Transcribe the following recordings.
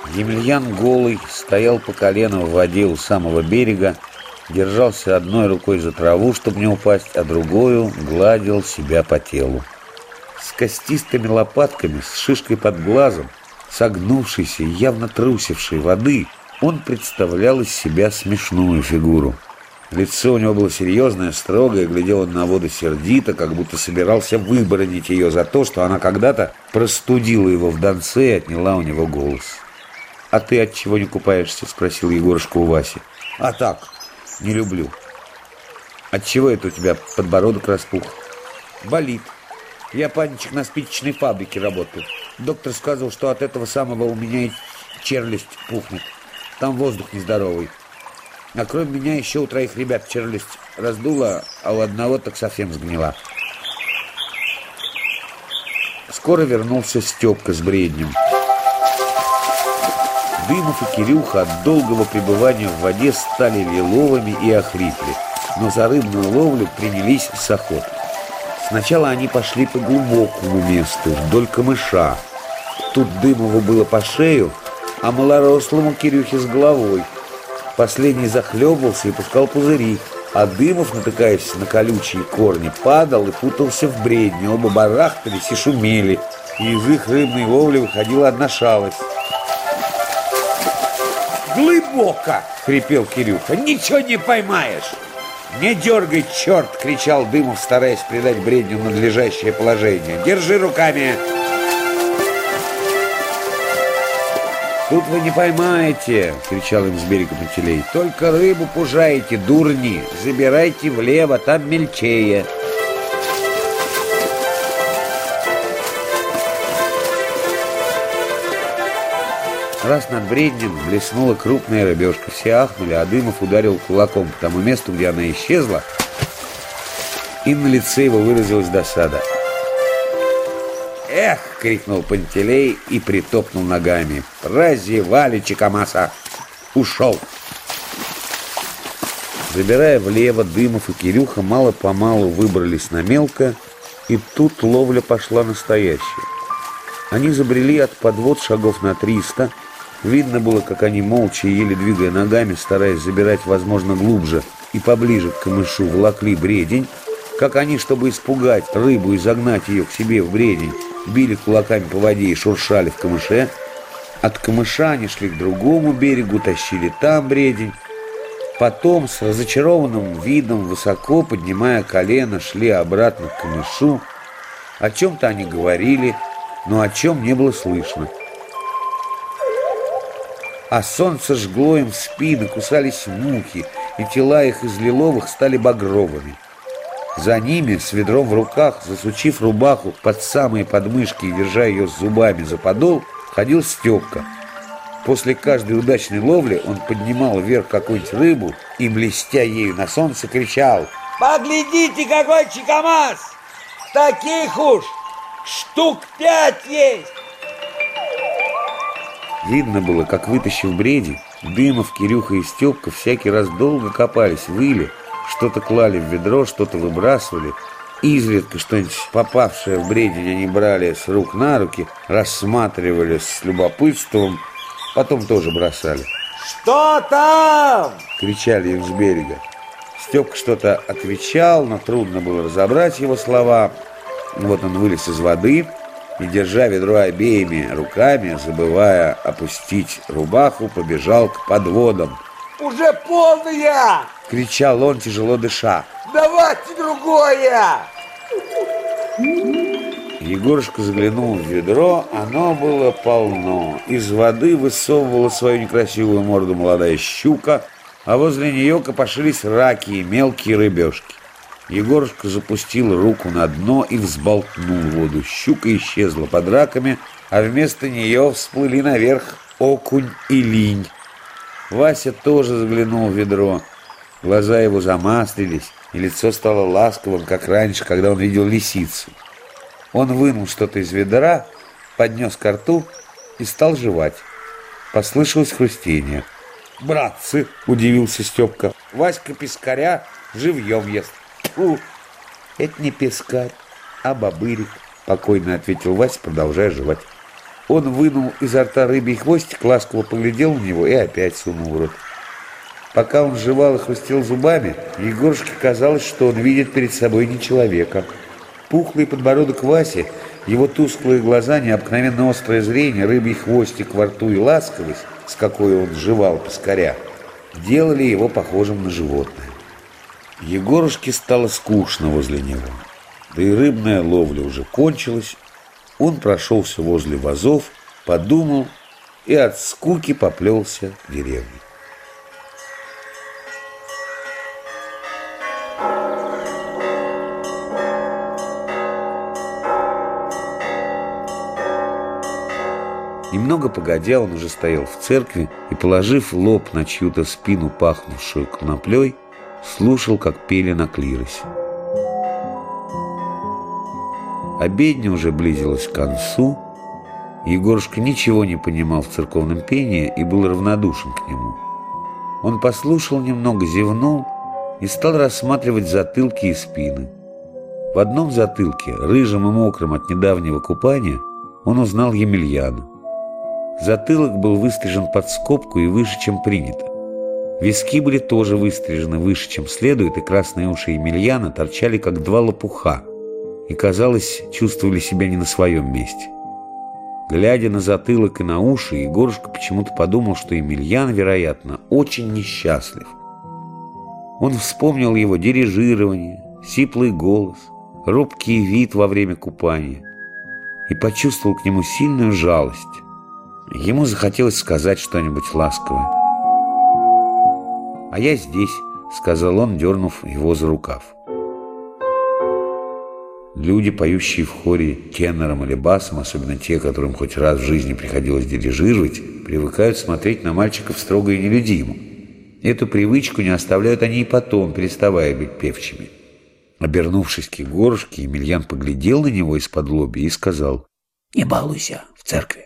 Емельян голый стоял по колено в воде у самого берега, держался одной рукой за траву, чтобы не упасть, а другою гладил себя по телу. С костистыми лопатками, с шишкой под глазом, согнувшейся и явно трусившей воды, он представлял из себя смешную фигуру. Лицо у него было серьезное, строгое, глядел он на воду сердито, как будто собирался выбронить ее за то, что она когда-то простудила его в Донце и отняла у него голос. «А ты от чего не купаешься?» — спросил Егорушка у Васи. «А так, не люблю». «От чего это у тебя подбородок распух?» «Болит. Я, паничек, на спичечной фабрике работаю. Доктор сказал, что от этого самого у меня и челюсть пухнет. Там воздух нездоровый. А кроме меня еще у 3 ребят челюсть раздула, а у одного так совсем сгнила». Скоро вернулся Степка с бреднем. Дымов и Кирюха от долгого пребывания в воде стали лиловыми и охрипли, но за рыбную ловлю принялись с охоты. Сначала они пошли по глубокому месту, вдоль камыша. Тут Дымову было по шею, а малорослому Кирюхе с головой. Последний захлебывался и пускал пузыри, а Дымов, натыкаясь на колючие корни, падал и путался в бредне. Оба барахтались и шумели, и из их рыбной ловли выходила одна шалость. «Глубоко!» — хрипел Кирюха. «Ничего не поймаешь!» «Не дергай, черт!» — кричал Дымов, стараясь придать бредню надлежащее положение. «Держи руками!» «Тут вы не поймаете!» — кричал им с берега Пантелей. «Только рыбу пужаете, дурни! Забирайте влево, там мельчее!» Раз над бреднем блеснула крупная рыбешка. Все ахнули, а Дымов ударил кулаком по тому месту, где она исчезла, и на лице его выразилась досада. «Эх!» — крикнул Пантелей и притопнул ногами. «Прозевали, Чикамаса! Ушел!» Забирая влево, Дымов и Кирюха мало-помалу выбрались на мелко, и тут ловля пошла настоящая. Они забрели от подвод шагов на 300. Видно было, как они молча, еле двигая ногами, стараясь забирать, возможно, глубже и поближе к камышу, волокли бредень, как они, чтобы испугать рыбу и загнать ее к себе в бредень, били кулаками по воде и шуршали в камыше. От камыша они шли к другому берегу, тащили там бредень. Потом с разочарованным видом, высоко поднимая колено, шли обратно к камышу. О чем-то они говорили, но о чем не было слышно. А солнце жгло им спины, кусались мухи, и тела их из лиловых стали багровыми. За ними, с ведром в руках, засучив рубаху под самые подмышки и держа ее зубами за подол, ходил Степка. После каждой удачной ловли он поднимал вверх какую-нибудь рыбу и, блестя ею на солнце, кричал: «Поглядите, какой чикамас! Таких уж штук 5 есть!» Видно было, как, вытащив бредень, Дымов, Кирюха и Степка всякий раз долго копались, выли, что-то клали в ведро, что-то выбрасывали. Изредка что-нибудь попавшее в бредень они брали с рук на руки, рассматривали с любопытством, потом тоже бросали. «Что там?» — кричали им с берега. Степка что-то отвечал, но трудно было разобрать его слова. Вот он вылез из воды и, держа ведро обеими руками, забывая опустить рубаху, побежал к подводам. «Уже полная!» — кричал он, тяжело дыша. «Давайте другое!» Егорушка заглянул в ведро, оно было полно. Из воды высовывала свою некрасивую морду молодая щука, а возле нее копошились раки и мелкие рыбешки. Егорушка запустил руку на дно и взболтнул воду. Щука исчезла под раками, а вместо нее всплыли наверх окунь и линь. Вася тоже заглянул в ведро. Глаза его замаслились, и лицо стало ласковым, как раньше, когда он видел лисицу. Он вынул что-то из ведра, поднес ко рту и стал жевать. Послышалось хрустение. «Братцы!» — удивился Степка. «Васька пескаря живьем ест». «Фу, это не пескарь, а бобырик», — покойно ответил Вася, продолжая жевать. Он вынул изо рта рыбий хвостик, ласково поглядел на него и опять сунул в рот. Пока он жевал и хрустел зубами, Егорушке казалось, что он видит перед собой не человека. Пухлый подбородок Васи, его тусклые глаза, необыкновенно острое зрение, рыбий хвостик во рту и ласковость, с какой он жевал поскоря, делали его похожим на животное. Егорушке стало скучно возле него, да и рыбная ловля уже кончилась. Он прошелся возле вазов, подумал и от скуки поплелся в деревню. Немного погодя, он уже стоял в церкви и, положив лоб на чью-то спину, пахнувшую коноплей, слушал, как пели на клиросе. Обедня уже близилась к концу. Егорушка ничего не понимал в церковном пении и был равнодушен к нему. Он послушал немного, зевнул и стал рассматривать затылки и спины. В одном затылке, рыжим и мокрым от недавнего купания, он узнал Емельяна. Затылок был выстрижен под скобку и выше, чем принято. Виски были тоже выстрижены выше, чем следует, и красные уши Емельяна торчали, как два лопуха, и, казалось, чувствовали себя не на своем месте. Глядя на затылок и на уши, Егорушка почему-то подумал, что Емельян, вероятно, очень несчастлив. Он вспомнил его дирижирование, сиплый голос, робкий вид во время купания и почувствовал к нему сильную жалость. Ему захотелось сказать что-нибудь ласковое. «А я здесь», — сказал он, дернув его за рукав. Люди, поющие в хоре тенором или басом, особенно те, которым хоть раз в жизни приходилось дирижировать, привыкают смотреть на мальчиков строго и нелюдимо. Эту привычку не оставляют они и потом, переставая быть певчими. Обернувшись к Егорушке, Емельян поглядел на него исподлобья и сказал: «Не балуйся в церкви».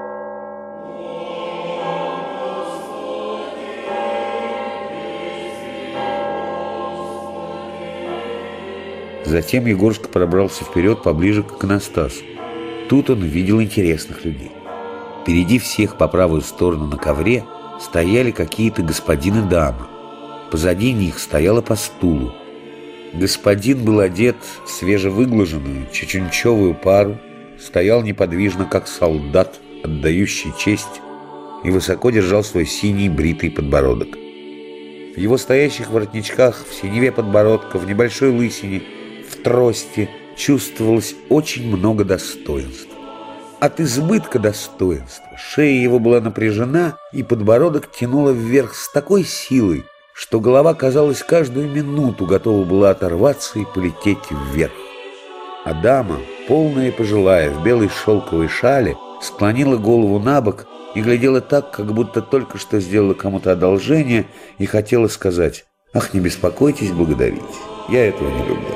Затем Егорушка пробрался вперед поближе к иконостасу. Тут он увидел интересных людей. Впереди всех по правую сторону на ковре стояли какие-то господин и дама. Позади них стояло по стулу. Господин был одет в свежевыглаженную чечунчевую пару, стоял неподвижно, как солдат, отдающий честь, и высоко держал свой синий бритый подбородок. В его стоящих воротничках, в синеве подбородка, в небольшой лысине, в трости чувствовалось очень много достоинства. От избытка достоинства шея его была напряжена, и подбородок тянуло вверх с такой силой, что голова, казалось, каждую минуту готова была оторваться и полететь вверх. А дама, полная и пожилая, в белой шелковой шале, склонила голову на бок и глядела так, как будто только что сделала кому-то одолжение и хотела сказать: «Ах, не беспокойтесь благодарить, я этого не люблю».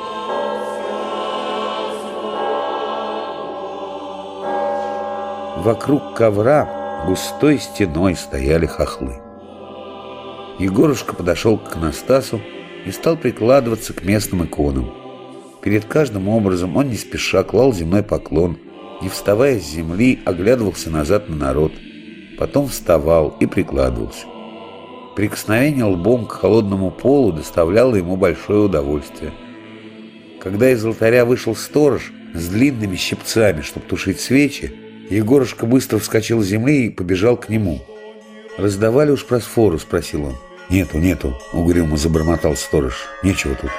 Вокруг ковра густой стеной стояли хохлы. Егорушка подошел к иконостасу и стал прикладываться к местным иконам. Перед каждым образом он не спеша клал земной поклон, не вставая с земли, оглядывался назад на народ, потом вставал и прикладывался. Прикосновение лбом к холодному полу доставляло ему большое удовольствие. Когда из алтаря вышел сторож с длинными щипцами, чтобы тушить свечи, Егорушка быстро вскочил с земли и побежал к нему. «Раздавали уж просфору?» — спросил он. «Нету», — угрюмо забормотал сторож. «Нечего тут».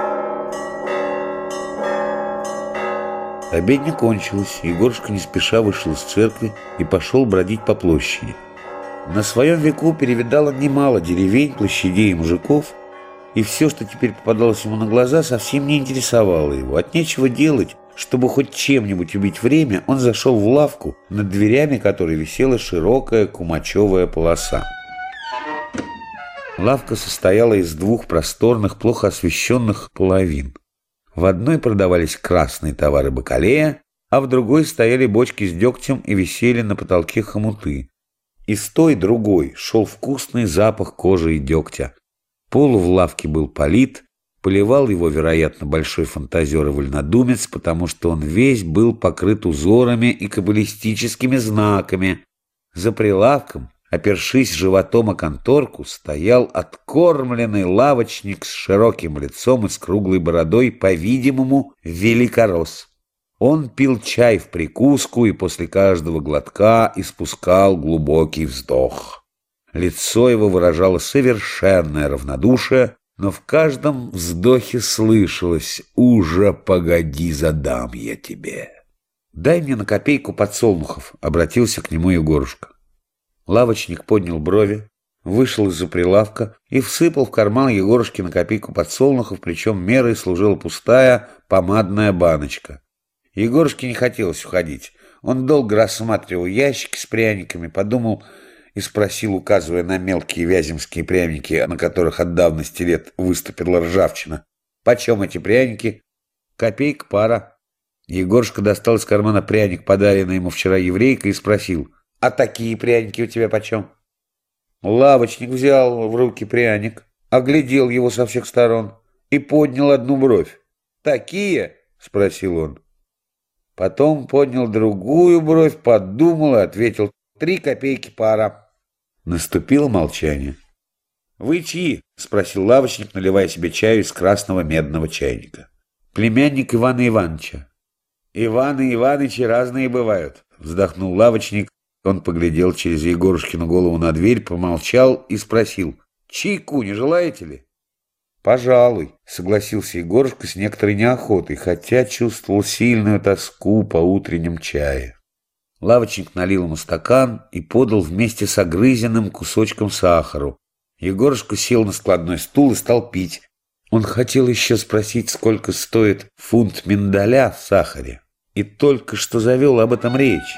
Обедня кончилась. Егорушка не спеша вышел из церкви и пошел бродить по площади. На своем веку перевидало немало деревень, площадей и мужиков, и все, что теперь попадалось ему на глаза, совсем не интересовало его. От нечего делать, чтобы хоть чем-нибудь убить время, он зашел в лавку, над дверями которой висела широкая кумачевая полоса. Лавка состояла из двух просторных, плохо освещенных половин. В одной продавались красные товары бакалея, а в другой стояли бочки с дегтем и висели на потолке хомуты. Из той другой шел вкусный запах кожи и дегтя. Пол в лавке был полит, по Поливал его, вероятно, большой фантазер и вольнодумец, потому что он весь был покрыт узорами и каббалистическими знаками. За прилавком, опершись животом о конторку, стоял откормленный лавочник с широким лицом и с круглой бородой, по-видимому, великорос. Он пил чай в прикуску и после каждого глотка испускал глубокий вздох. Лицо его выражало совершенное равнодушие, но в каждом вздохе слышалось: «Уже погоди, задам я тебе». «Дай мне на копейку подсолнухов», — обратился к нему Егорушка. Лавочник поднял брови, вышел из-за прилавка и всыпал в карман Егорушки на копейку подсолнухов, причем мерой служила пустая помадная баночка. Егорушке не хотелось уходить. Он долго рассматривал ящики с пряниками, подумал и спросил, указывая на мелкие вяземские пряники, на которых от давности лет выступила ржавчина: «Почем эти пряники?» «Копейка пара». Егорушка достал из кармана пряник, подаренный ему вчера еврейкой, и спросил: «А такие пряники у тебя почем?» Лавочник взял в руки пряник, оглядел его со всех сторон и поднял одну бровь. «Такие?» — спросил он. Потом поднял другую бровь, подумал и ответил: 3 копейки пара. Наступило молчание. «Вы чьи?» — спросил лавочник, наливая себе чаю из красного медного чайника. «Племянник Ивана Ивановича». «Иваны Иванычи разные бывают», — вздохнул лавочник. Он поглядел через Егорушкину голову на дверь, помолчал и спросил: «Чайку не желаете ли?» «Пожалуй», — согласился Егорушка с некоторой неохотой, хотя чувствовал сильную тоску по утреннем чае. Лавочник налил ему стакан и подал вместе с огрызенным кусочком сахару. Егорушка сел на складной стул и стал пить. Он хотел еще спросить, сколько стоит фунт миндаля в сахаре, и только что завел об этом речь,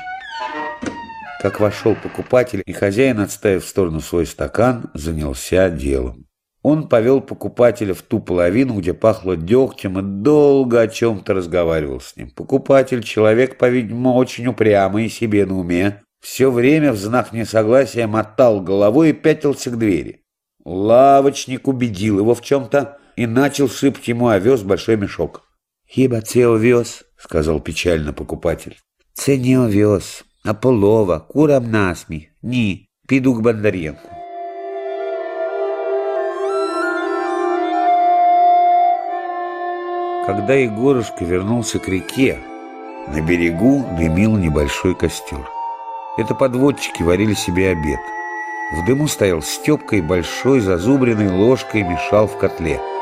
как вошел покупатель, и хозяин, отставив в сторону свой стакан, занялся делом. Он повел покупателя в ту половину, где пахло дегтем, и долго о чем-то разговаривал с ним. Покупатель, человек, по-видимому, очень упрямый и себе на уме, все время в знак несогласия мотал головой и пятился к двери. Лавочник убедил его в чем-то и начал сыпать ему овес в большой мешок. «Хіба це овес?» — сказал печально покупатель. «Це не овес, а полова, курам насміх. Ні, піду к Бондаренку». Когда Егорушка вернулся к реке, на берегу дымил небольшой костер. Это подводчики варили себе обед. В дыму стоял Степка и большой зазубренной ложкой мешал в котле.